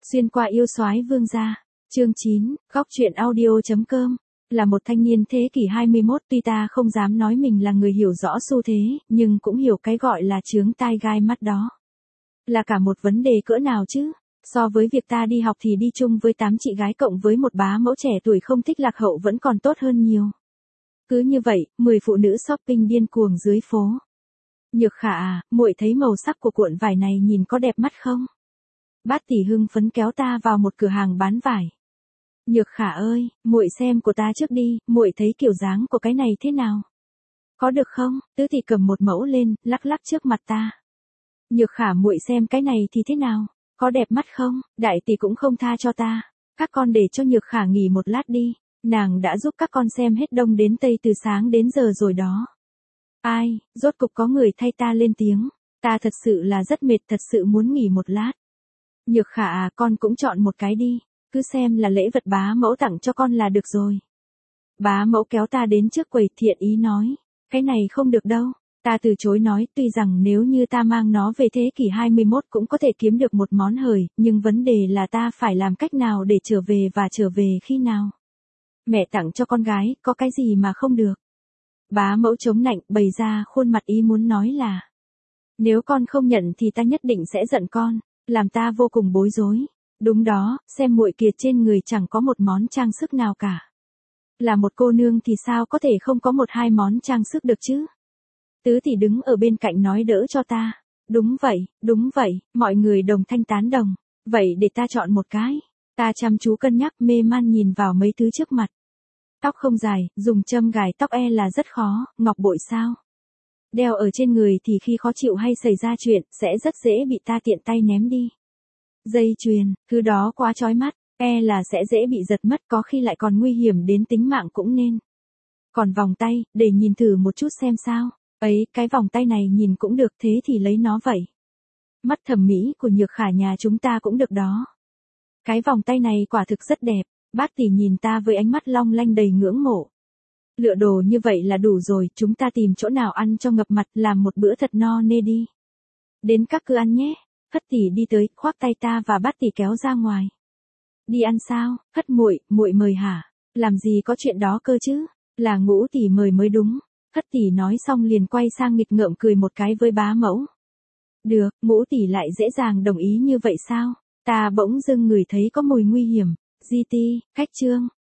Xuyên qua yêu soái vương gia. Chương 9, góc truyện audio.com. Là một thanh niên thế kỷ 21, tuy ta không dám nói mình là người hiểu rõ xu thế, nhưng cũng hiểu cái gọi là chướng tai gai mắt đó. Là cả một vấn đề cỡ nào chứ? So với việc ta đi học thì đi chung với 8 chị gái cộng với một bá mẫu trẻ tuổi không thích lạc hậu vẫn còn tốt hơn nhiều. Cứ như vậy, 10 phụ nữ shopping điên cuồng dưới phố. Nhược Khả à, muội thấy màu sắc của cuộn vải này nhìn có đẹp mắt không? Bát tỷ hưng phấn kéo ta vào một cửa hàng bán vải. Nhược Khả ơi, muội xem của ta trước đi, muội thấy kiểu dáng của cái này thế nào? Có được không? Tứ tỷ cầm một mẫu lên, lắc lắc trước mặt ta. Nhược Khả muội xem cái này thì thế nào? Có đẹp mắt không? Đại tỷ cũng không tha cho ta. Các con để cho Nhược Khả nghỉ một lát đi. Nàng đã giúp các con xem hết đông đến tây từ sáng đến giờ rồi đó. Ai, rốt cục có người thay ta lên tiếng. Ta thật sự là rất mệt, thật sự muốn nghỉ một lát. Nhược Khả à, con cũng chọn một cái đi. Cứ xem là lễ vật bá mẫu tặng cho con là được rồi. Bá mẫu kéo ta đến trước quầy thiện ý nói. Cái này không được đâu. Ta từ chối nói, tuy rằng nếu như ta mang nó về thế kỷ 21 cũng có thể kiếm được một món hời, nhưng vấn đề là ta phải làm cách nào để trở về và trở về khi nào. Mẹ tặng cho con gái, có cái gì mà không được. Bá mẫu chống nạnh, bày ra khuôn mặt ý muốn nói là. Nếu con không nhận thì ta nhất định sẽ giận con, làm ta vô cùng bối rối. Đúng đó, xem muội kiệt trên người chẳng có một món trang sức nào cả. Là một cô nương thì sao có thể không có một hai món trang sức được chứ? Tứ tỷ đứng ở bên cạnh nói đỡ cho ta. Đúng vậy, mọi người đồng thanh tán đồng. Vậy để ta chọn một cái. Ta chăm chú cân nhắc mê man nhìn vào mấy thứ trước mặt. Tóc không dài, dùng châm gài tóc là rất khó, ngọc bội sao? Đeo ở trên người thì khi khó chịu hay xảy ra chuyện, sẽ rất dễ bị ta tiện tay ném đi. Dây chuyền, thứ đó quá chói mắt, là sẽ dễ bị giật mất, có khi lại còn nguy hiểm đến tính mạng cũng nên. Còn vòng tay, để nhìn thử một chút xem sao. Ấy, cái vòng tay này nhìn cũng được, thế thì lấy nó vậy. Mắt thẩm mỹ của Nhược Khả nhà chúng ta cũng được đó. Cái vòng tay này quả thực rất đẹp. Bát tỷ nhìn ta với ánh mắt long lanh đầy ngưỡng mộ. Lựa đồ như vậy là đủ rồi, chúng ta tìm chỗ nào ăn cho ngập mặt, làm một bữa thật no nê đi. Đến các cứ ăn nhé. Hất tỷ đi tới, khoác tay ta và Bát tỷ kéo ra ngoài. Đi ăn sao? Hất muội mời hả? Làm gì có chuyện đó cơ chứ? Là Ngũ tỷ mời mới đúng. Hất tỷ nói xong liền quay sang nghịch ngợm cười một cái với bá mẫu. Được, Ngũ tỷ lại dễ dàng đồng ý như vậy sao? Ta bỗng dưng ngửi thấy có mùi nguy hiểm. GT, khách trương,